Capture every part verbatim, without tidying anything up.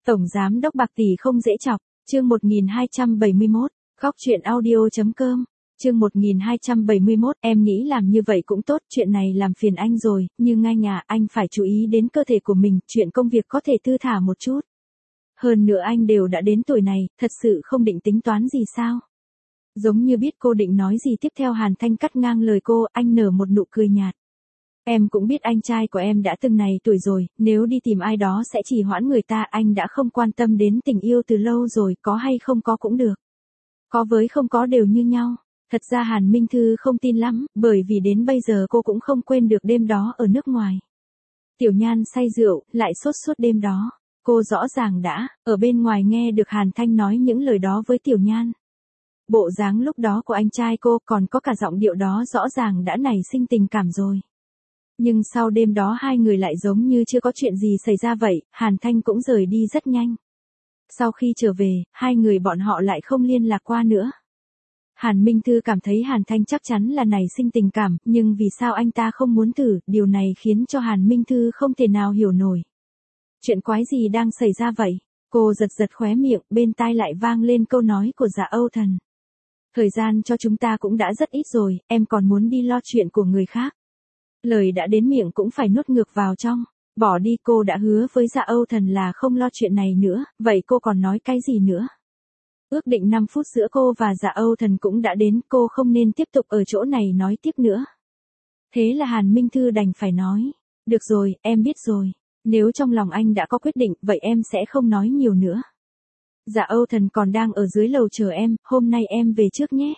Tổng giám đốc bạc tỷ không dễ chọc, chương một nghìn hai trăm bảy mươi mốt, góc chuyện audio.com, chương một nghìn hai trăm bảy mươi mốt, em nghĩ làm như vậy cũng tốt, chuyện này làm phiền anh rồi, nhưng ngay nhà anh phải chú ý đến cơ thể của mình, chuyện công việc có thể thư thả một chút. Hơn nữa anh đều đã đến tuổi này, thật sự không định tính toán gì sao? Giống như biết cô định nói gì tiếp theo Hàn Thanh cắt ngang lời cô, anh nở một nụ cười nhạt. Em cũng biết anh trai của em đã từng này tuổi rồi, nếu đi tìm ai đó sẽ chỉ hoãn người ta, anh đã không quan tâm đến tình yêu từ lâu rồi, có hay không có cũng được. Có với không có đều như nhau. Thật ra Hàn Minh Thư không tin lắm, bởi vì đến bây giờ cô cũng không quên được đêm đó ở nước ngoài. Tiểu Nhan say rượu, lại sốt suốt đêm đó. Cô rõ ràng đã, ở bên ngoài nghe được Hàn Thanh nói những lời đó với Tiểu Nhan. Bộ dáng lúc đó của anh trai cô còn có cả giọng điệu đó rõ ràng đã nảy sinh tình cảm rồi. Nhưng sau đêm đó hai người lại giống như chưa có chuyện gì xảy ra vậy, Hàn Thanh cũng rời đi rất nhanh. Sau khi trở về, hai người bọn họ lại không liên lạc qua nữa. Hàn Minh Thư cảm thấy Hàn Thanh chắc chắn là nảy sinh tình cảm, nhưng vì sao anh ta không muốn thử, điều này khiến cho Hàn Minh Thư không thể nào hiểu nổi. Chuyện quái gì đang xảy ra vậy? Cô giật giật khóe miệng, bên tai lại vang lên câu nói của Dạ Âu Thần. Thời gian cho chúng ta cũng đã rất ít rồi, em còn muốn đi lo chuyện của người khác. Lời đã đến miệng cũng phải nuốt ngược vào trong. Bỏ đi, cô đã hứa với Dạ Âu Thần là không lo chuyện này nữa, vậy cô còn nói cái gì nữa? Ước định năm phút giữa cô và Dạ Âu Thần cũng đã đến, cô không nên tiếp tục ở chỗ này nói tiếp nữa. Thế là Hàn Minh Thư đành phải nói. Được rồi, em biết rồi. Nếu trong lòng anh đã có quyết định, vậy em sẽ không nói nhiều nữa. Dạ Âu Thần còn đang ở dưới lầu chờ em, hôm nay em về trước nhé.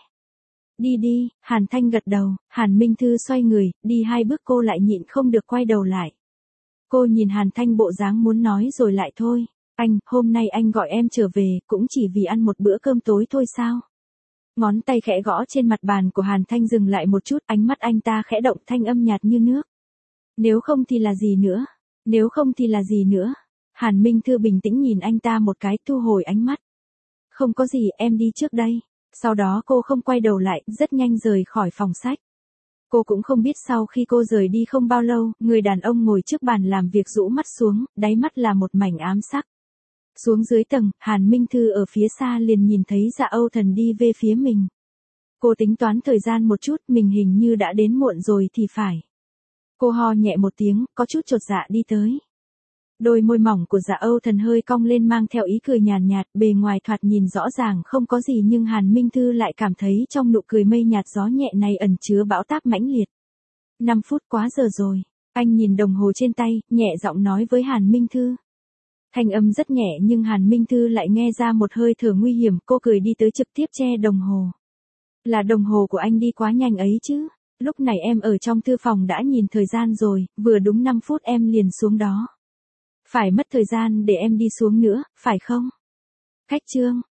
Đi đi, Hàn Thanh gật đầu, Hàn Minh Thư xoay người, đi hai bước cô lại nhịn không được quay đầu lại. Cô nhìn Hàn Thanh bộ dáng muốn nói rồi lại thôi. Anh, hôm nay anh gọi em trở về, cũng chỉ vì ăn một bữa cơm tối thôi sao? Ngón tay khẽ gõ trên mặt bàn của Hàn Thanh dừng lại một chút, ánh mắt anh ta khẽ động, thanh âm nhạt như nước. Nếu không thì là gì nữa? Nếu không thì là gì nữa? Hàn Minh Thư bình tĩnh nhìn anh ta một cái, thu hồi ánh mắt. Không có gì, em đi trước đây. Sau đó cô không quay đầu lại, rất nhanh rời khỏi phòng sách. Cô cũng không biết sau khi cô rời đi không bao lâu, người đàn ông ngồi trước bàn làm việc rũ mắt xuống, đáy mắt là một mảnh ám sắc. Xuống dưới tầng, Hàn Minh Thư ở phía xa liền nhìn thấy Dạ Âu Thần đi về phía mình. Cô tính toán thời gian một chút, mình hình như đã đến muộn rồi thì phải. Cô ho nhẹ một tiếng, có chút chột dạ đi tới. Đôi môi mỏng của Dạ Âu Thần hơi cong lên mang theo ý cười nhàn nhạt, bề ngoài thoạt nhìn rõ ràng không có gì nhưng Hàn Minh Thư lại cảm thấy trong nụ cười mây nhạt gió nhẹ này ẩn chứa bão táp mãnh liệt. năm phút quá giờ rồi. Anh nhìn đồng hồ trên tay, nhẹ giọng nói với Hàn Minh Thư. Thanh âm rất nhẹ nhưng Hàn Minh Thư lại nghe ra một hơi thở nguy hiểm, cô cười đi tới trực tiếp che đồng hồ. Là đồng hồ của anh đi quá nhanh ấy chứ. Lúc này em ở trong thư phòng đã nhìn thời gian rồi, vừa đúng năm phút em liền xuống đó. Phải mất thời gian để em đi xuống nữa, phải không? Khách trương,